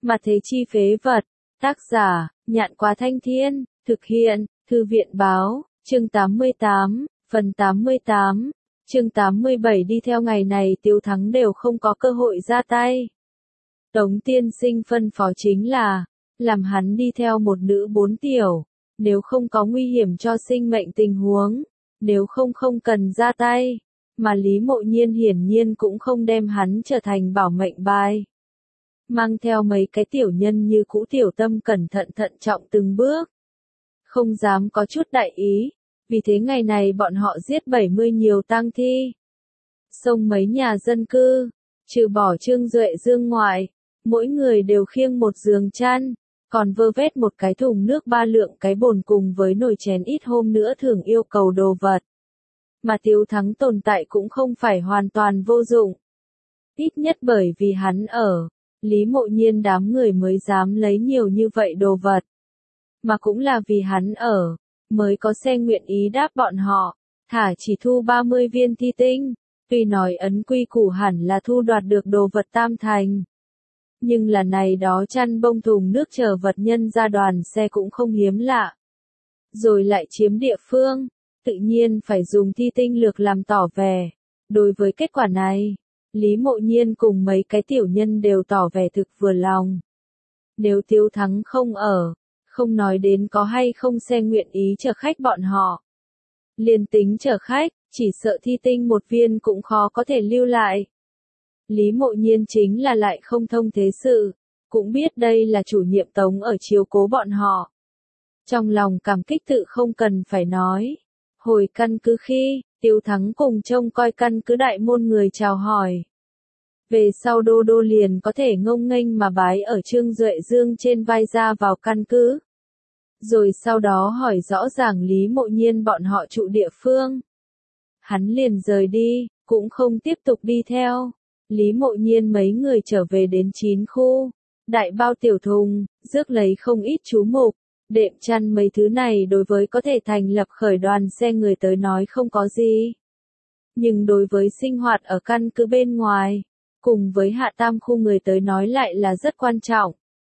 Mà thế chi phế vật. Tác giả, Nhạn Quá Thanh Thiên, thực hiện, Thư viện Báo, chương 88, phần 88, chương 87 đi theo ngày này Tiếu Thắng đều không có cơ hội ra tay. Tống tiên sinh phân phó chính là, làm hắn đi theo một nữ 4 tiểu, nếu không có nguy hiểm cho sinh mệnh tình huống, nếu không cần ra tay, mà Lý Mộ Nhiên hiển nhiên cũng không đem hắn trở thành bảo mệnh bài. Mang theo mấy cái tiểu nhân như cũ tiểu tâm cẩn thận thận trọng từng bước. Không dám có chút đại ý, vì thế ngày này bọn họ giết 70 nhiều tang thi. Xông mấy nhà dân cư, trừ bỏ Trương Duệ Dương ngoại, mỗi người đều khiêng một giường chăn, còn vơ vét một cái thùng nước 3 lượng cái bồn cùng với nồi chén ít hôm nữa thường yêu cầu đồ vật. Mà Tiếu Thắng tồn tại cũng không phải hoàn toàn vô dụng. Ít nhất bởi vì hắn ở, Lý Mộ Nhiên đám người mới dám lấy nhiều như vậy đồ vật. Mà cũng là vì hắn ở, mới có xe nguyện ý đáp bọn họ, thả chỉ thu 30 viên thi tinh, tuy nói ấn quy củ hẳn là thu đoạt được đồ vật tam thành. Nhưng là này đó chăn bông thùng nước chờ vật nhân ra đoàn xe cũng không hiếm lạ. Rồi lại chiếm địa phương, tự nhiên phải dùng thi tinh lược làm tỏ vẻ. Đối với kết quả này, Lý Mộ Nhiên cùng mấy cái tiểu nhân đều tỏ vẻ thực vừa lòng. Nếu Tiếu Thắng không ở, không nói đến có hay không xe nguyện ý chở khách bọn họ. Liên tính chở khách, chỉ sợ thi tinh một viên cũng khó có thể lưu lại. Lý Mộ Nhiên chính là lại không thông thế sự, cũng biết đây là chủ nhiệm Tống ở chiếu cố bọn họ. Trong lòng cảm kích tự không cần phải nói. Hồi căn cứ khi, Tiếu Thắng cùng trông coi căn cứ đại môn người chào hỏi. Về sau Đô Đô liền có thể ngông nghênh mà bái ở Trương Duệ Dương trên vai ra vào căn cứ. Rồi sau đó hỏi rõ ràng Lý Mộ Nhiên bọn họ trụ địa phương. Hắn liền rời đi, cũng không tiếp tục đi theo. Lý Mộ Nhiên mấy người trở về đến 9 khu, đại bao tiểu thùng, rước lấy không ít chú mục, đệm chăn mấy thứ này đối với có thể thành lập khởi đoàn xe người tới nói không có gì. Nhưng đối với sinh hoạt ở căn cứ bên ngoài, cùng với hạ tam khu người tới nói lại là rất quan trọng.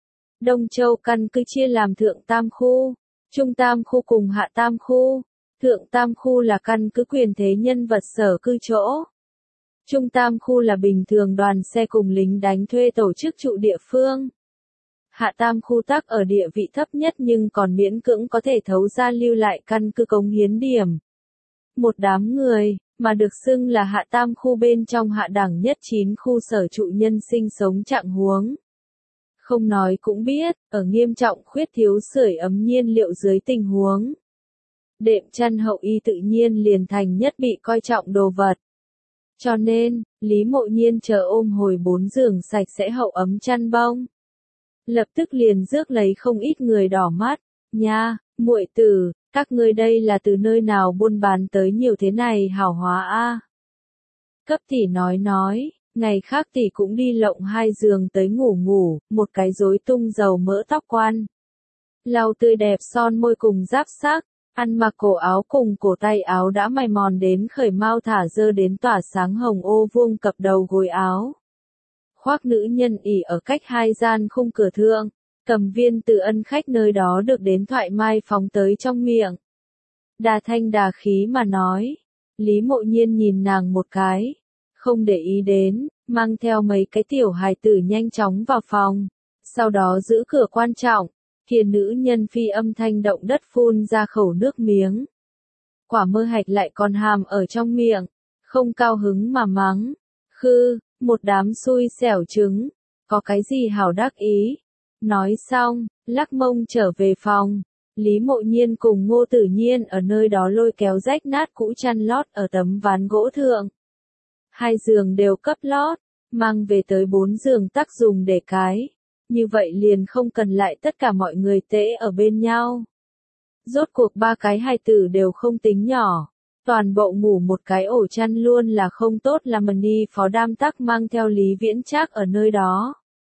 Đông Châu căn cứ chia làm thượng tam khu, trung tam khu cùng hạ tam khu. Thượng tam khu là căn cứ quyền thế nhân vật sở cư chỗ. Trung tam khu là bình thường đoàn xe cùng lính đánh thuê tổ chức trụ địa phương. Hạ tam khu tắc ở địa vị thấp nhất nhưng còn miễn cưỡng có thể thấu ra lưu lại căn cứ cống hiến điểm. Một đám người, mà được xưng là hạ tam khu bên trong hạ đẳng nhất 9 khu sở trụ nhân sinh sống trạng huống. Không nói cũng biết, ở nghiêm trọng khuyết thiếu sưởi ấm nhiên liệu dưới tình huống. Đệm chăn hậu y tự nhiên liền thành nhất bị coi trọng đồ vật. Cho nên, Lý Mộ Nhiên chờ ôm hồi 4 giường sạch sẽ hậu ấm chăn bông. Lập tức liền rước lấy không ít người đỏ mắt. Nha, muội tử, các ngươi đây là từ nơi nào buôn bán tới nhiều thế này hảo hóa a? Cấp tỷ nói, ngày khác tỷ cũng đi lộng 2 giường tới ngủ, một cái rối tung dầu mỡ tóc quan. Lau tươi đẹp son môi cùng giáp sắc. Ăn mặc cổ áo cùng cổ tay áo đã mài mòn đến khởi mau thả dơ đến tỏa sáng hồng ô vuông cặp đầu gối áo. Khoác nữ nhân ỉ ở cách 2 gian khung cửa thượng, cầm viên từ ân khách nơi đó được đến thoại mai phóng tới trong miệng. Đà thanh đà khí mà nói, Lý Mộ Nhiên nhìn nàng một cái, không để ý đến, mang theo mấy cái tiểu hài tử nhanh chóng vào phòng, sau đó giữ cửa quan trọng. Kia nữ nhân phi âm thanh động đất phun ra khẩu nước miếng. Quả mơ hạch lại còn hàm ở trong miệng, không cao hứng mà mắng. Khư, một đám xui xẻo trứng, có cái gì hảo đắc ý. Nói xong, lắc mông trở về phòng. Lý Mộ Nhiên cùng Ngô Tử Nhiên ở nơi đó lôi kéo rách nát cũ chăn lót ở tấm ván gỗ thượng. 2 giường đều cấp lót, mang về tới 4 giường tắc dùng để cái. Như vậy liền không cần lại tất cả mọi người tễ ở bên nhau. Rốt cuộc 3 cái hài tử đều không tính nhỏ. Toàn bộ ngủ một cái ổ chăn luôn là không tốt là Mani phó đam tắc mang theo Lý Viễn Trác ở nơi đó.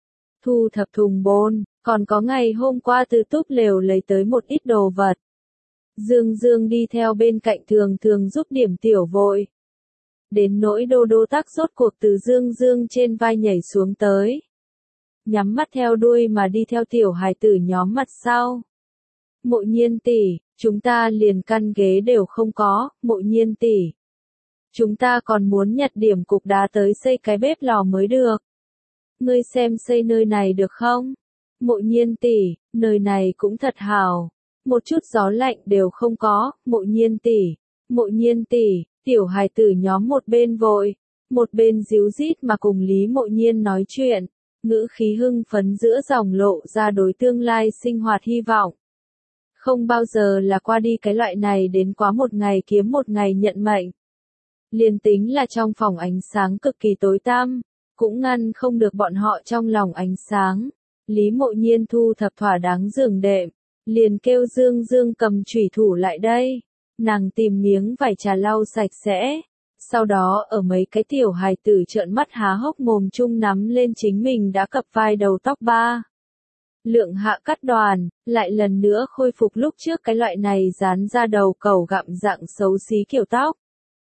Thu thập thùng bồn, còn có ngày hôm qua từ túp lều lấy tới một ít đồ vật. Dương Dương đi theo bên cạnh thường giúp điểm tiểu vội. Đến nỗi Đô Đô tắc rốt cuộc từ Dương Dương trên vai nhảy xuống tới. nhắm mắt theo đuôi mà đi theo tiểu hài tử nhóm mặt sau. Mộ Nhiên tỷ, chúng ta liền căn ghế đều không có, Mộ Nhiên tỷ. Chúng ta còn muốn nhặt điểm cục đá tới xây cái bếp lò mới được. Ngươi xem xây nơi này được không? Mộ Nhiên tỷ, nơi này cũng thật hảo. Một chút gió lạnh đều không có, Mộ Nhiên tỷ. Mộ Nhiên tỷ, tiểu hài tử nhóm một bên vội, một bên díu dít mà cùng Lý Mộ Nhiên nói chuyện, ngữ khí hưng phấn giữa dòng lộ ra đối tương lai sinh hoạt hy vọng. Không bao giờ là qua đi cái loại này đến quá một ngày kiếm một ngày nhận mệnh. Liền tính là trong phòng ánh sáng cực kỳ tối tăm, cũng ngăn không được bọn họ trong lòng ánh sáng. Lý Mộ Nhiên thu thập thỏa đáng giường đệm, liền kêu Dương Dương cầm chủy thủ lại đây. Nàng tìm miếng vải trà lau sạch sẽ, sau đó ở mấy cái tiểu hài tử trợn mắt há hốc mồm chung nắm lên chính mình đã cặp vai đầu tóc ba. Lượng hạ cắt đoàn, lại lần nữa khôi phục lúc trước cái loại này dán ra đầu cẩu gặm dạng xấu xí kiểu tóc.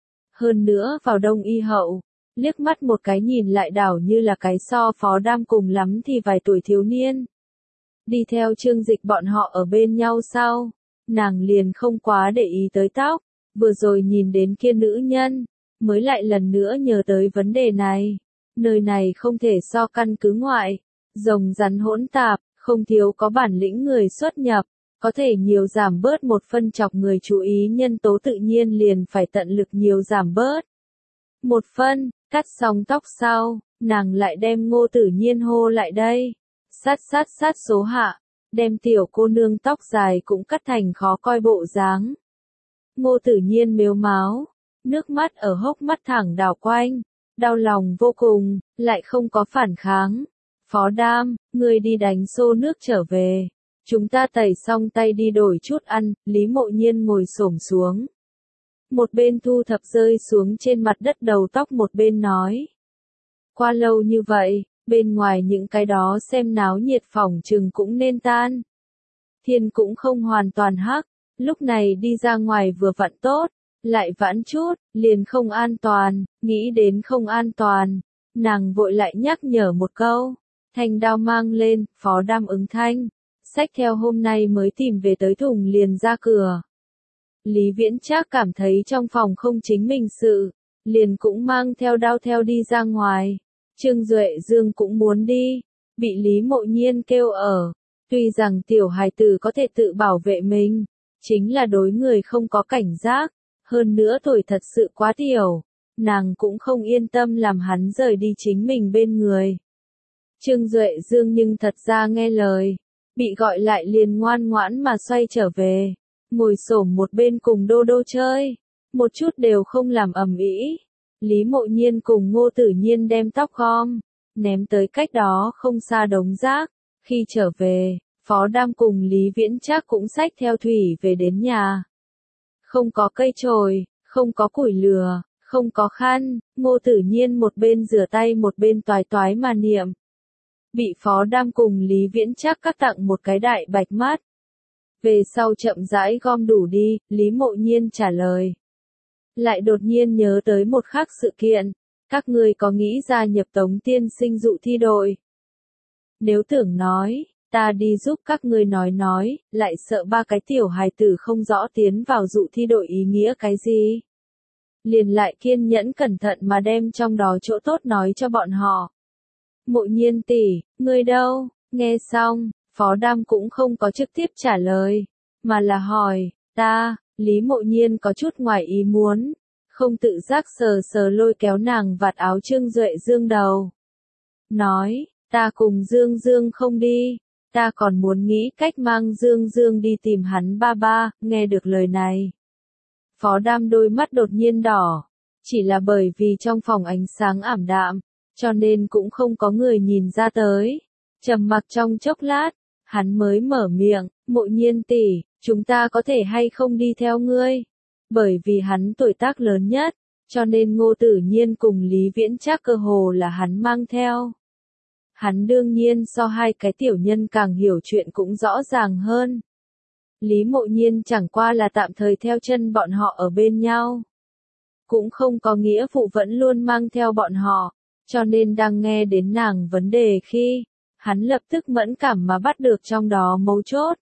Hơn nữa vào đông y hậu, liếc mắt một cái nhìn lại đảo như là cái so Phó Đam cùng lắm thì vài tuổi thiếu niên. Đi theo Trương Dịch bọn họ ở bên nhau sau, nàng liền không quá để ý tới tóc, vừa rồi nhìn đến kia nữ nhân, mới lại lần nữa nhớ tới vấn đề này. Nơi này không thể so căn cứ ngoại, rồng rắn hỗn tạp, không thiếu có bản lĩnh người xuất nhập, có thể nhiều giảm bớt một phân chọc người chú ý nhân tố tự nhiên liền phải tận lực nhiều giảm bớt. Một phân, cắt xong tóc sau, nàng lại đem Ngô Tử Nhiên hô lại đây. Sát số hạ, đem tiểu cô nương tóc dài cũng cắt thành khó coi bộ dáng. Ngô Tử Nhiên mếu máo, nước mắt ở hốc mắt thẳng đảo quanh, đau lòng vô cùng, lại không có phản kháng. Phó Đam, ngươi đi đánh xô nước trở về. Chúng ta tẩy xong tay đi đổi chút ăn, Lý Mộ Nhiên ngồi xổm xuống. Một bên thu thập rơi xuống trên mặt đất đầu tóc một bên nói. Qua lâu như vậy, bên ngoài những cái đó xem náo nhiệt phòng chừng cũng nên tan. Thiên cũng không hoàn toàn hắc, lúc này đi ra ngoài vừa vặn tốt, lại vãn chút, liền không an toàn, nghĩ đến không an toàn. Nàng vội lại nhắc nhở một câu, thanh đao mang lên, Phó Đam ứng thanh, xách theo hôm nay mới tìm về tới thùng liền ra cửa. Lý Viễn Trác cảm thấy trong phòng không chính mình sự, liền cũng mang theo đao theo đi ra ngoài. Trương Duệ Dương cũng muốn đi, bị Lý Mộ Nhiên kêu ở. Tuy rằng tiểu hài tử có thể tự bảo vệ mình, chính là đối người không có cảnh giác, hơn nữa tuổi thật sự quá tiểu, nàng cũng không yên tâm làm hắn rời đi chính mình bên người. Trương Duệ Dương nhưng thật ra nghe lời, bị gọi lại liền ngoan ngoãn mà xoay trở về, ngồi xổm một bên cùng Đô Đô chơi, một chút đều không làm ầm ĩ. Lý Mộ Nhiên cùng Ngô Tử Nhiên đem tóc gom, ném tới cách đó không xa đống rác. Khi trở về, Phó Đam cùng Lý Viễn Trác cũng xách theo thủy về đến nhà. Không có cây chổi, không có củi lửa, không có khăn, Ngô Tử Nhiên một bên rửa tay một bên toái toái mà niệm. Bị Phó Đam cùng Lý Viễn Trác các tặng một cái đại bạch mắt. Về sau chậm rãi gom đủ đi, Lý Mộ Nhiên trả lời. Lại đột nhiên nhớ tới một khác sự kiện, các ngươi có nghĩ gia nhập Tống tiên sinh dụ thi đội? Nếu tưởng nói, ta đi giúp các ngươi nói, lại sợ ba cái tiểu hài tử không rõ tiến vào dụ thi đội ý nghĩa cái gì. Liền lại kiên nhẫn cẩn thận mà đem trong đó chỗ tốt nói cho bọn họ. Mộ Nhiên tỷ, ngươi đâu? Nghe xong, Phó Đam cũng không có trực tiếp trả lời, mà là hỏi, ta. Lý Mộ Nhiên có chút ngoài ý muốn, không tự giác sờ sờ lôi kéo nàng vạt áo Trương Duệ Dương đầu. Nói, ta cùng Dương Dương không đi, ta còn muốn nghĩ cách mang Dương Dương đi tìm hắn ba ba. Nghe được lời này, Phó Đam đôi mắt đột nhiên đỏ, chỉ là bởi vì trong phòng ánh sáng ảm đạm, cho nên cũng không có người nhìn ra tới. Trầm mặc trong chốc lát, hắn mới mở miệng, Mộ Nhiên tỷ, chúng ta có thể hay không đi theo ngươi? Bởi vì hắn tuổi tác lớn nhất, cho nên Ngô Tử Nhiên cùng Lý Viễn Trác cơ hồ là hắn mang theo. Hắn đương nhiên so hai cái tiểu nhân càng hiểu chuyện cũng rõ ràng hơn. Lý Mộ Nhiên chẳng qua là tạm thời theo chân bọn họ ở bên nhau. Cũng không có nghĩa vụ vẫn luôn mang theo bọn họ, cho nên đang nghe đến nàng vấn đề khi, Hắn lập tức mẫn cảm mà bắt được trong đó mấu chốt.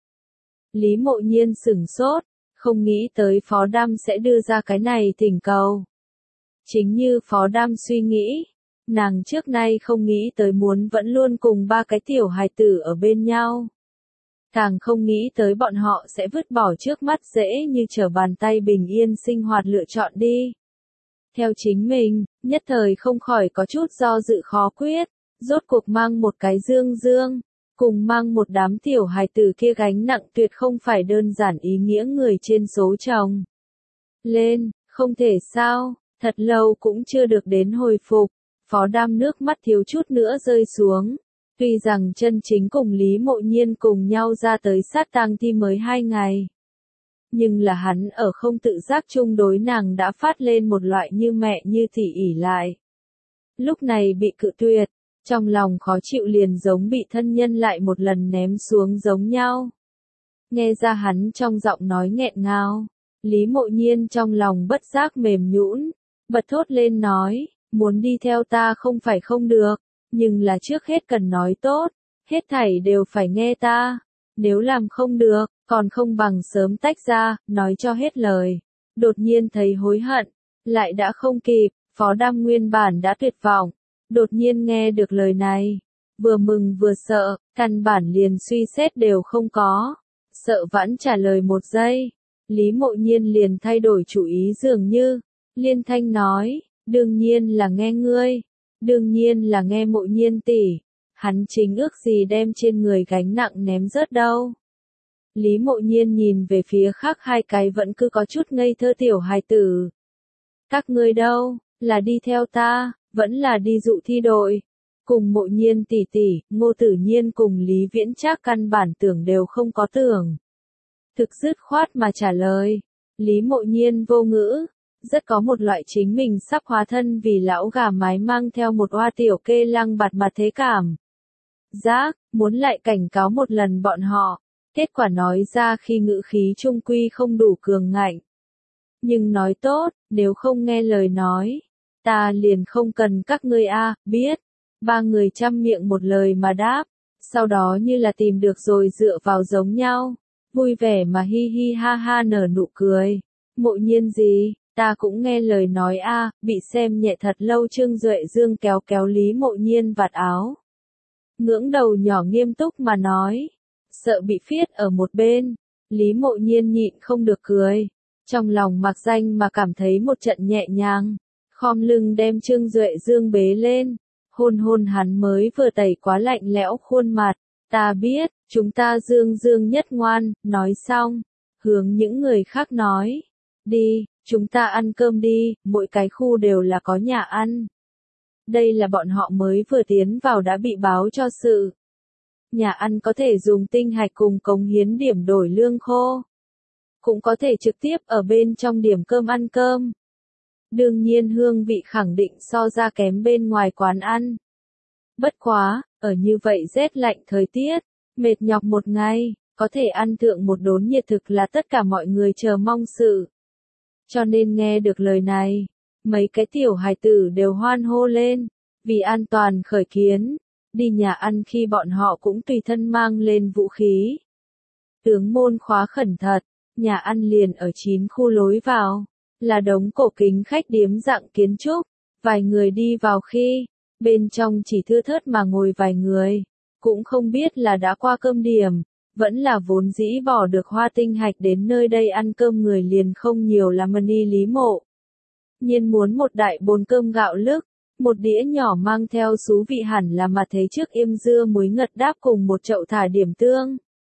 Lý Mộ Nhiên sửng sốt, không nghĩ tới Phó Đam sẽ đưa ra cái này thỉnh cầu. Chính như Phó Đam suy nghĩ, nàng trước nay không nghĩ tới muốn vẫn luôn cùng ba cái tiểu hài tử ở bên nhau. Càng không nghĩ tới bọn họ sẽ vứt bỏ trước mắt dễ như trở bàn tay bình yên sinh hoạt lựa chọn đi. Theo chính mình, nhất thời không khỏi có chút do dự khó quyết, rốt cuộc mang một cái dương dương, cùng mang một đám tiểu hài tử kia gánh nặng tuyệt không phải đơn giản ý nghĩa người trên số chồng. Lên, không thể sao, thật lâu cũng chưa được đến hồi phục, Phó Đam nước mắt thiếu chút nữa rơi xuống. Tuy rằng chân chính cùng Lý Mộ Nhiên cùng nhau ra tới sát tang thi mới 2 ngày. Nhưng là hắn ở không tự giác chung đối nàng đã phát lên một loại như mẹ như tỷ ỷ lại. Lúc này bị cự tuyệt, trong lòng khó chịu liền giống bị thân nhân lại một lần ném xuống giống nhau. Nghe ra hắn trong giọng nói nghẹn ngào, Lý Mộ Nhiên trong lòng bất giác mềm nhũn, bật thốt lên nói, muốn đi theo ta không phải không được. Nhưng là trước hết cần nói tốt, hết thảy đều phải nghe ta, nếu làm không được, còn không bằng sớm tách ra, nói cho hết lời. Đột nhiên thấy hối hận, lại đã không kịp, Phó Đam nguyên bản đã tuyệt vọng, đột nhiên nghe được lời này, vừa mừng vừa sợ, căn bản liền suy xét đều không có, sợ vãn trả lời một giây, Lý Mộ Nhiên liền thay đổi chủ ý dường như, liên thanh nói, đương nhiên là nghe ngươi. Đương nhiên là nghe Mộ Nhiên tỷ, hắn chính ước gì đem trên người gánh nặng ném rớt đâu. Lý Mộ Nhiên nhìn về phía khác hai cái vẫn cứ có chút ngây thơ tiểu hài tử. Các ngươi đâu, là đi theo ta, vẫn là đi dụ thi đội. Cùng Mộ Nhiên tỷ tỷ, Ngô Tử Nhiên cùng Lý Viễn Trác căn bản tưởng đều không có tưởng. Thực dứt khoát mà trả lời, Lý Mộ Nhiên vô ngữ. Rất có một loại chính mình sắp hóa thân vì lão gà mái mang theo một oa tiểu kê lăng bạt mặt thế cảm. Giác, muốn lại cảnh cáo một lần bọn họ, kết quả nói ra khi ngữ khí trung quy không đủ cường ngạnh. Nhưng nói tốt, nếu không nghe lời nói, ta liền không cần các ngươi biết. Ba người chăm miệng một lời mà đáp, sau đó như là tìm được rồi dựa vào giống nhau, vui vẻ mà hi hi ha ha nở nụ cười. Mộ Nhiên gì? Ta cũng nghe lời nói bị xem nhẹ thật lâu Trương Duệ Dương kéo kéo Lý Mộ Nhiên vạt áo. Ngưỡng đầu nhỏ nghiêm túc mà nói, sợ bị phiết ở một bên, Lý Mộ Nhiên nhịn không được cười, trong lòng mặc danh mà cảm thấy một trận nhẹ nhàng, khom lưng đem Trương Duệ Dương bế lên, hôn hôn hắn mới vừa tẩy quá lạnh lẽo khuôn mặt, ta biết, chúng ta Dương Dương nhất ngoan, nói xong, hướng những người khác nói, đi. Chúng ta ăn cơm đi, mỗi cái khu đều là có nhà ăn. Đây là bọn họ mới vừa tiến vào đã bị báo cho sự. Nhà ăn có thể dùng tinh hạch cùng cống hiến điểm đổi lương khô. Cũng có thể trực tiếp ở bên trong điểm cơm ăn cơm. Đương nhiên hương vị khẳng định so ra kém bên ngoài quán ăn. Bất quá, ở như vậy rét lạnh thời tiết, mệt nhọc một ngày, có thể ăn thượng một đốn nhiệt thực là tất cả mọi người chờ mong sự. Cho nên nghe được lời này, mấy cái tiểu hài tử đều hoan hô lên, vì an toàn khởi kiến, đi nhà ăn khi bọn họ cũng tùy thân mang lên vũ khí. Tướng môn khóa khẩn thật, nhà ăn liền ở 9 khu lối vào, là đống cổ kính khách điếm dạng kiến trúc, vài người đi vào khi, bên trong chỉ thưa thớt mà ngồi vài người, cũng không biết là đã qua cơm điểm. Vẫn là vốn dĩ bỏ được hoa tinh hạch đến nơi đây ăn cơm người liền không nhiều là mani Lý Mộ Nhiên muốn một đại bồn cơm gạo lứt, một đĩa nhỏ mang theo xú vị hẳn là mà thấy trước yêm dưa muối ngật đáp cùng một chậu thả điểm tương,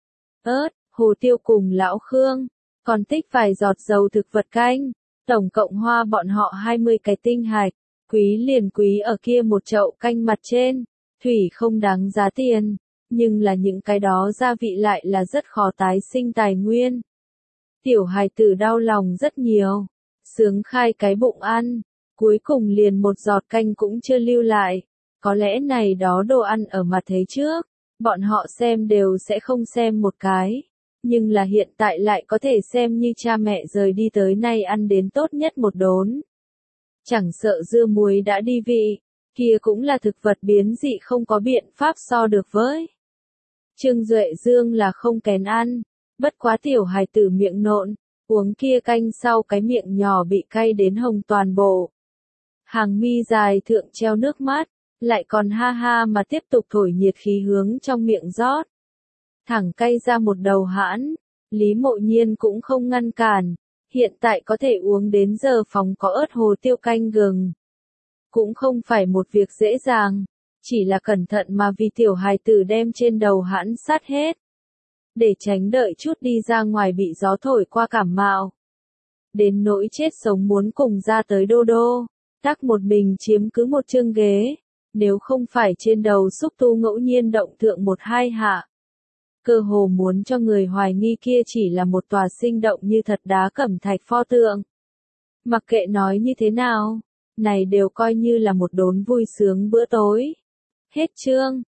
ớt, hồ tiêu cùng lão Khương, còn tích vài giọt dầu thực vật canh, tổng cộng hoa bọn họ 20 cái tinh hạch, quý liền quý ở kia một chậu canh mặt trên, thủy không đáng giá tiền. Nhưng là những cái đó gia vị lại là rất khó tái sinh tài nguyên. Tiểu hài tử đau lòng rất nhiều, sướng khai cái bụng ăn, cuối cùng liền một giọt canh cũng chưa lưu lại. Có lẽ này đó đồ ăn ở mặt thế trước, bọn họ xem đều sẽ không xem một cái. Nhưng là hiện tại lại có thể xem như cha mẹ rời đi tới nay ăn đến tốt nhất một đốn. Chẳng sợ dưa muối đã đi vị, Kia cũng là thực vật biến dị không có biện pháp so được với. Trương Duệ Dương là không kén ăn, bất quá tiểu hài tử miệng nộn, uống kia canh sau cái miệng nhỏ bị cay đến hồng toàn bộ. Hàng mi dài thượng treo nước mắt, lại còn ha ha mà tiếp tục thổi nhiệt khí hướng trong miệng rót. Thẳng cay ra một đầu hãn, Lý Mộ Nhiên cũng không ngăn cản, hiện tại có thể uống đến giờ phòng có ớt hồ tiêu canh gừng. Cũng không phải một việc dễ dàng, chỉ là cẩn thận mà vì tiểu hài tử đem trên đầu hãn sát hết. Để tránh đợi chút đi ra ngoài bị gió thổi qua cảm mạo. Đến nỗi chết sống muốn cùng ra tới đô đô, tắc một mình chiếm cứ một chương ghế, nếu không phải trên đầu xúc tu ngẫu nhiên động thượng một hai hạ. Cơ hồ muốn cho người hoài nghi kia chỉ là một tòa sinh động như thật đá cẩm thạch pho tượng. Mặc kệ nói như thế nào, này đều coi như là một đốn vui sướng bữa tối. Hết chương.